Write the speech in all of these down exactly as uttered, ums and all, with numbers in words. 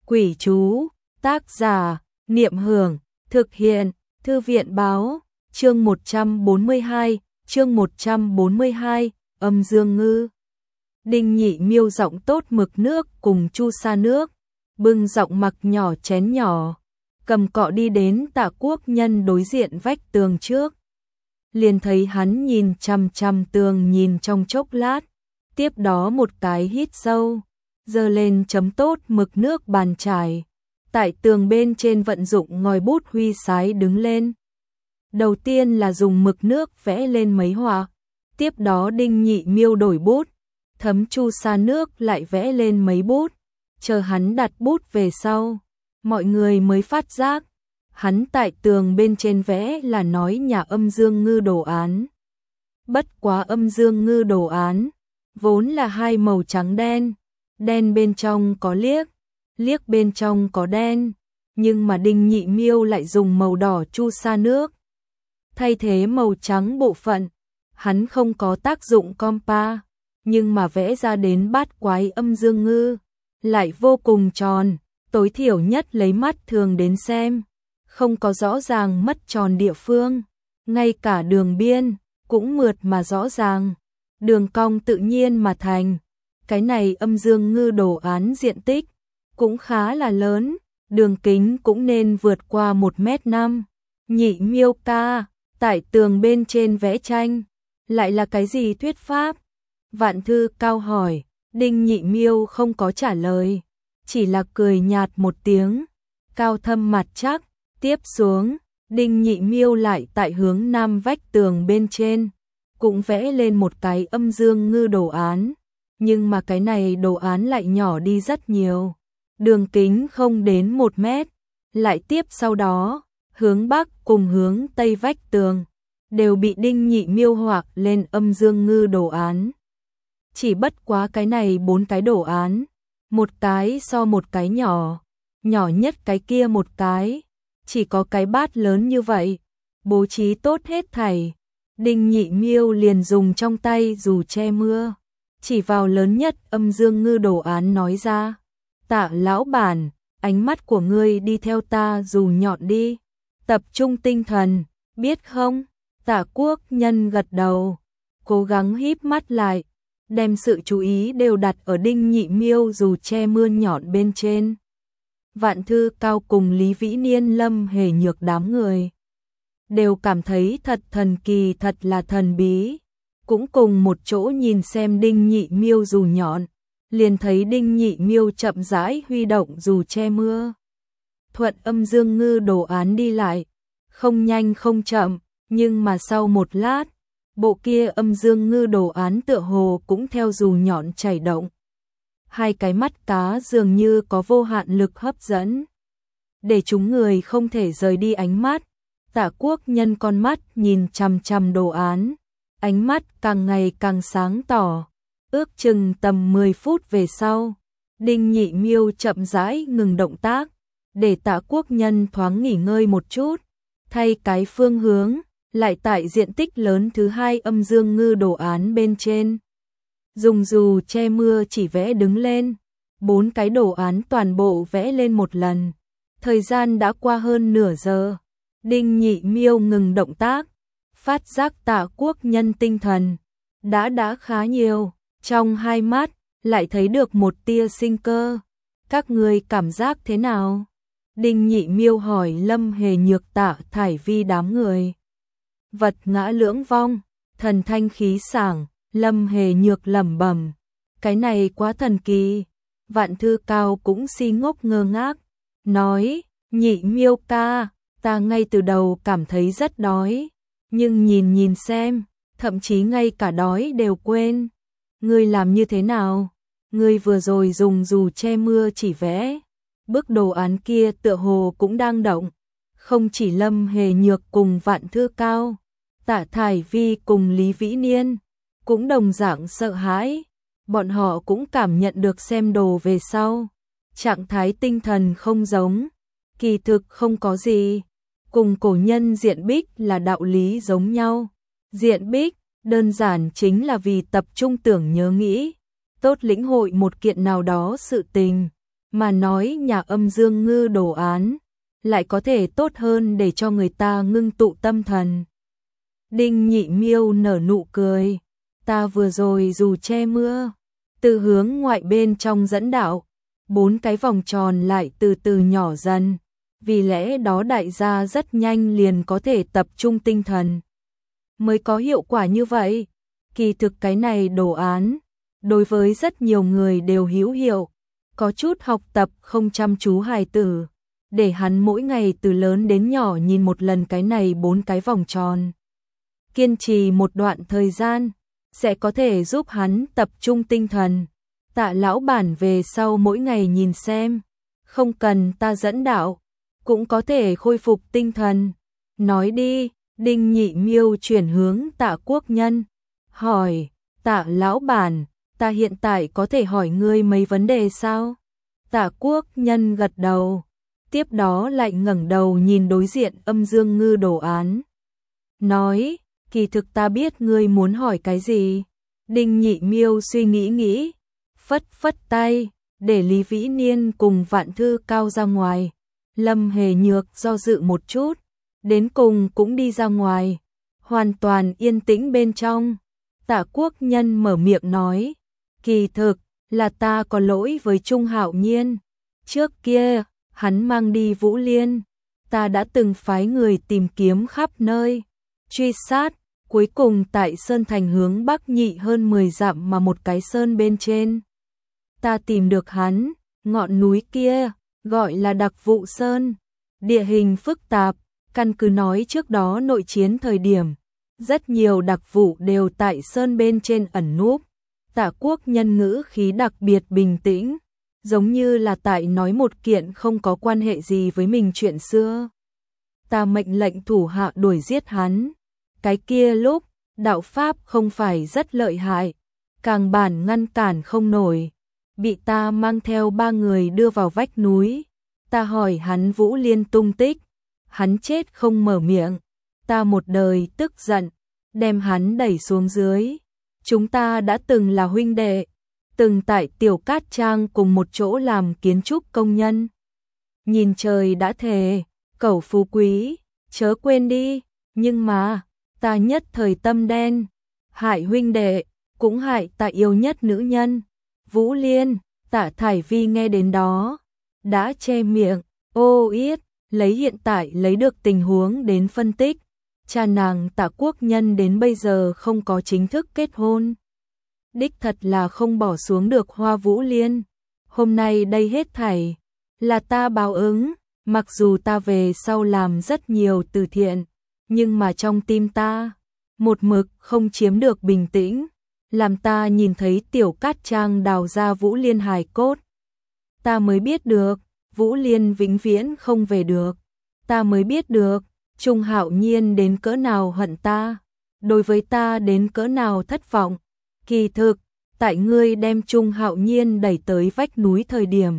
Quỷ chú, tác giả, Niệm Hưởng, thực hiện, Thư viện Báo, chương một trăm bốn mươi hai, chương một trăm bốn mươi hai, âm dương ngư. Đinh Nhị Miêu giọng tốt mực nước cùng Chu Sa nước, bưng giọng mặc nhỏ chén nhỏ, cầm cọ đi đến Tạ Quốc Nhân đối diện vách tường trước. Liền thấy hắn nhìn chằm chằm tường nhìn trong chốc lát, tiếp đó một cái hít sâu, giơ lên chấm tốt mực nước bàn chải, tại tường bên trên vận dụng ngòi bút huy sái đứng lên. Đầu tiên là dùng mực nước vẽ lên mấy họa, tiếp đó Đinh Nhị Miêu đổi bút, thấm Chu Sa nước lại vẽ lên mấy bút, chờ hắn đặt bút về sau, mọi người mới phát giác, hắn tại tường bên trên vẽ là nói nhà âm dương ngư đồ án. Bất quá âm dương ngư đồ án, vốn là hai màu trắng đen, đen bên trong có liếc, liếc bên trong có đen, nhưng mà Đinh Nhị Miêu lại dùng màu đỏ Chu Sa nước thay thế màu trắng bộ phận. Hắn không có tác dụng compa, nhưng mà vẽ ra đến bát quái âm dương ngư lại vô cùng tròn, tối thiểu nhất lấy mắt thường đến xem, không có rõ ràng mất tròn địa phương, ngay cả đường biên cũng mượt mà rõ ràng, đường cong tự nhiên mà thành. Cái này âm dương ngư đồ án diện tích cũng khá là lớn, đường kính cũng nên vượt qua một mét năm. Nhị Miêu ca, tại tường bên trên vẽ tranh, lại là cái gì thuyết pháp? Vạn Thư Cao hỏi. Đinh Nhị Miêu không có trả lời, chỉ là cười nhạt một tiếng, cao thâm mặt chắc. Tiếp xuống, Đinh Nhị Miêu lại tại hướng nam vách tường bên trên, cũng vẽ lên một cái âm dương ngư đồ án, nhưng mà cái này đồ án lại nhỏ đi rất nhiều, đường kính không đến một mét. Lại tiếp sau đó, hướng bắc cùng hướng tây vách tường đều bị Đinh Nhị Miêu họa lên âm dương ngư đồ án. Chỉ bất quá cái này bốn cái đồ án, một cái so một cái nhỏ, nhỏ nhất cái kia một cái, chỉ có cái bát lớn như vậy, bố trí tốt hết thảy. Đinh Nhị Miêu liền dùng trong tay dù che mưa, chỉ vào lớn nhất âm dương ngư đồ án nói ra, Tạ lão bản, ánh mắt của ngươi đi theo ta dù nhọn đi, tập trung tinh thần, biết không? Tạ Quốc Nhân gật đầu, cố gắng híp mắt lại, đem sự chú ý đều đặt ở Đinh Nhị Miêu dù che mưa nhọn bên trên. Vạn Thư Cao cùng Lý Vĩ Niên, Lâm Hề Nhược đám người đều cảm thấy thật thần kỳ, thật là thần bí, cũng cùng một chỗ nhìn xem Đinh Nhị Miêu dù nhọn, liền thấy Đinh Nhị Miêu chậm rãi huy động dù che mưa, thuận âm dương ngư đồ án đi lại, không nhanh không chậm, nhưng mà sau một lát, bộ kia âm dương ngư đồ án tựa hồ cũng theo dù nhọn chảy động. Hai cái mắt cá dường như có vô hạn lực hấp dẫn, để chúng người không thể rời đi ánh mắt. Tạ Quốc Nhân con mắt nhìn chằm chằm đồ án, ánh mắt càng ngày càng sáng tỏ. Ước chừng tầm mười phút về sau, Đinh Nhị Miêu chậm rãi ngừng động tác, để Tạ Quốc Nhân thoáng nghỉ ngơi một chút, thay cái phương hướng, lại tại diện tích lớn thứ hai âm dương ngư đồ án bên trên, dùng dù che mưa chỉ vẽ đứng lên, bốn cái đồ án toàn bộ vẽ lên một lần. Thời gian đã qua hơn nửa giờ, Đinh Nhị Miêu ngừng động tác, phát giác Tạ Quốc Nhân tinh thần đã đã khá nhiều, trong hai mắt lại thấy được một tia sinh cơ. Các ngươi cảm giác thế nào? Đinh Nhị Miêu hỏi Lâm Hề Nhược, Tạ Thải Vi đám người. Vật ngã lưỡng vong, thần thanh khí sảng. Lâm Hề Nhược lẩm bẩm, cái này quá thần kỳ. Vạn Thư Cao cũng si ngốc ngơ ngác, nói, Nhị Miêu ca, ta ngay từ đầu cảm thấy rất đói, nhưng nhìn nhìn xem, thậm chí ngay cả đói đều quên. Ngươi làm như thế nào? Ngươi vừa rồi dùng dù che mưa chỉ vẽ, bức đồ án kia tựa hồ cũng đang động. Không chỉ Lâm Hề Nhược cùng Vạn Thư Cao, Tạ Thải Vi cùng Lý Vĩ Niên cũng đồng dạng sợ hãi, bọn họ cũng cảm nhận được xem đồ về sau, trạng thái tinh thần không giống, kỳ thực không có gì, cùng cổ nhân diện bích là đạo lý giống nhau. Diện bích đơn giản chính là vì tập trung tưởng nhớ nghĩ, tốt lĩnh hội một kiện nào đó sự tình, mà nói nhà âm dương ngư đồ án, lại có thể tốt hơn để cho người ta ngưng tụ tâm thần. Đinh Nhị Miêu nở nụ cười, ta vừa rồi dù che mưa, từ hướng ngoại bên trong dẫn đạo, bốn cái vòng tròn lại từ từ nhỏ dần, vì lẽ đó đại gia rất nhanh liền có thể tập trung tinh thần. Mới có hiệu quả như vậy, kỳ thực cái này đồ án, đối với rất nhiều người đều hữu hiệu, có chút học tập không chăm chú hài tử, để hắn mỗi ngày từ lớn đến nhỏ nhìn một lần cái này bốn cái vòng tròn. Kiên trì một đoạn thời gian, sẽ có thể giúp hắn tập trung tinh thần. Tạ lão bản về sau mỗi ngày nhìn xem, không cần ta dẫn đạo, cũng có thể khôi phục tinh thần. Nói đi, Đinh Nhị Miêu chuyển hướng Tạ Quốc Nhân, hỏi, Tạ lão bản, ta hiện tại có thể hỏi ngươi mấy vấn đề sao? Tạ Quốc Nhân gật đầu, tiếp đó lại ngẩng đầu nhìn đối diện âm dương ngư đồ án. Nói, kỳ thực ta biết ngươi muốn hỏi cái gì. Đinh Nhị Miêu suy nghĩ nghĩ, phất phất tay, để Lý Vĩ Niên cùng Vạn Thư Cao ra ngoài. Lâm Hề Nhược do dự một chút, đến cùng cũng đi ra ngoài, hoàn toàn yên tĩnh bên trong. Tạ Quốc Nhân mở miệng nói, kỳ thực là ta có lỗi với Trung Hạo Nhiên. Trước kia, hắn mang đi Vũ Liên, ta đã từng phái người tìm kiếm khắp nơi, truy sát, cuối cùng tại Sơn Thành hướng Bắc nhị hơn mười dặm mà một cái sơn bên trên. Ta tìm được hắn, ngọn núi kia, gọi là Đặc Vụ Sơn, địa hình phức tạp, căn cứ nói trước đó nội chiến thời điểm, rất nhiều đặc vụ đều tại sơn bên trên ẩn núp. Tạ Quốc Nhân ngữ khí đặc biệt bình tĩnh, giống như là tại nói một kiện không có quan hệ gì với mình chuyện xưa. Ta mệnh lệnh thủ hạ đuổi giết hắn. Cái kia lúc, đạo pháp không phải rất lợi hại, càng bản ngăn cản không nổi, bị ta mang theo ba người đưa vào vách núi. Ta hỏi hắn Vũ Liên tung tích, hắn chết không mở miệng, ta một đời tức giận, đem hắn đẩy xuống dưới. Chúng ta đã từng là huynh đệ, từng tại Tiểu Cát Trang cùng một chỗ làm kiến trúc công nhân. Nhìn trời đã thề, cẩu phú quý, chớ quên đi, nhưng mà, ta nhất thời tâm đen, hại huynh đệ, cũng hại ta yêu nhất nữ nhân. Vũ Liên, Tạ Thải Vi nghe đến đó, đã che miệng, ô yết, lấy hiện tại lấy được tình huống đến phân tích. Cha nàng Tạ Quốc Nhân đến bây giờ không có chính thức kết hôn. Đích thật là không bỏ xuống được Hoa Vũ Liên. Hôm nay đây hết thảy là ta báo ứng, mặc dù ta về sau làm rất nhiều từ thiện, nhưng mà trong tim ta, một mực không chiếm được bình tĩnh, làm ta nhìn thấy Tiểu Cát Trang đào ra Vũ Liên hài cốt. Ta mới biết được, Vũ Liên vĩnh viễn không về được. Ta mới biết được, Trung Hạo Nhiên đến cỡ nào hận ta, đối với ta đến cỡ nào thất vọng. Kỳ thực, tại ngươi đem Trung Hạo Nhiên đẩy tới vách núi thời điểm,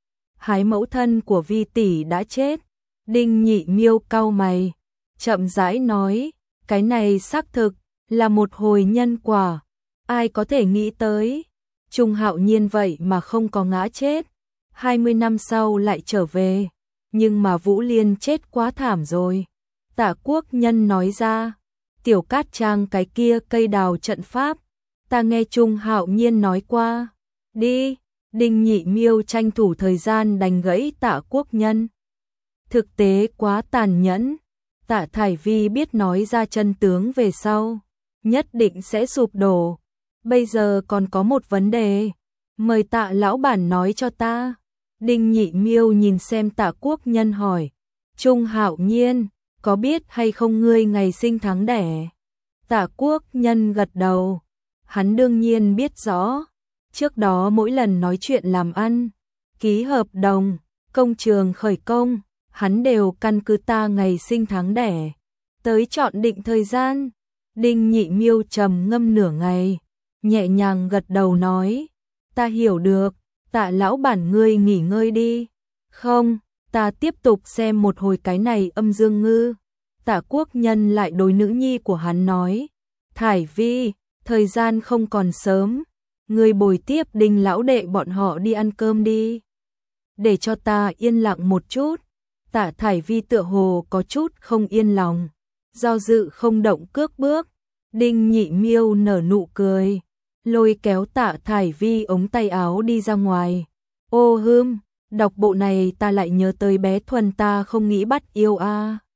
hái mẫu thân của Vi tỷ đã chết. Đinh Nhị Miêu cau mày, chậm rãi nói, cái này xác thực là một hồi nhân quả, ai có thể nghĩ tới, Trung Hạo Nhiên vậy mà không có ngã chết, hai mươi năm sau lại trở về, nhưng mà Vũ Liên chết quá thảm rồi. Tạ Quốc Nhân nói ra, Tiểu Cát Trang cái kia cây đào trận pháp, ta nghe Trung Hạo Nhiên nói qua. Đi, Đinh Nhị Miêu tranh thủ thời gian đánh gãy Tạ Quốc Nhân. Thực tế quá tàn nhẫn, Tạ Thải Vi biết nói ra chân tướng về sau, nhất định sẽ sụp đổ. Bây giờ còn có một vấn đề, mời Tạ lão bản nói cho ta. Đinh Nhị Miêu nhìn xem Tạ Quốc Nhân hỏi, Trung Hạo Nhiên, có biết hay không ngươi ngày sinh tháng đẻ? Tạ Quốc Nhân gật đầu, hắn đương nhiên biết rõ, trước đó mỗi lần nói chuyện làm ăn, ký hợp đồng, công trường khởi công, hắn đều căn cứ ta ngày sinh tháng đẻ, tới chọn định thời gian. Đinh Nhị Miêu trầm ngâm nửa ngày, nhẹ nhàng gật đầu nói, ta hiểu được, Tạ lão bản ngươi nghỉ ngơi đi. Không, ta tiếp tục xem một hồi cái này âm dương ngư. Tạ Quốc Nhân lại đối nữ nhi của hắn nói, Thải Vi, thời gian không còn sớm, ngươi bồi tiếp Đinh lão đệ bọn họ đi ăn cơm đi. để cho ta yên lặng một chút. Tạ Thải Vi tựa hồ có chút không yên lòng, do dự không động cước bước. Đinh Nhị Miêu nở nụ cười, lôi kéo Tạ Thải Vi ống tay áo đi ra ngoài. Ô hưm, đọc bộ này ta lại nhớ tới bé Thuần ta không nghĩ bắt yêu a. À.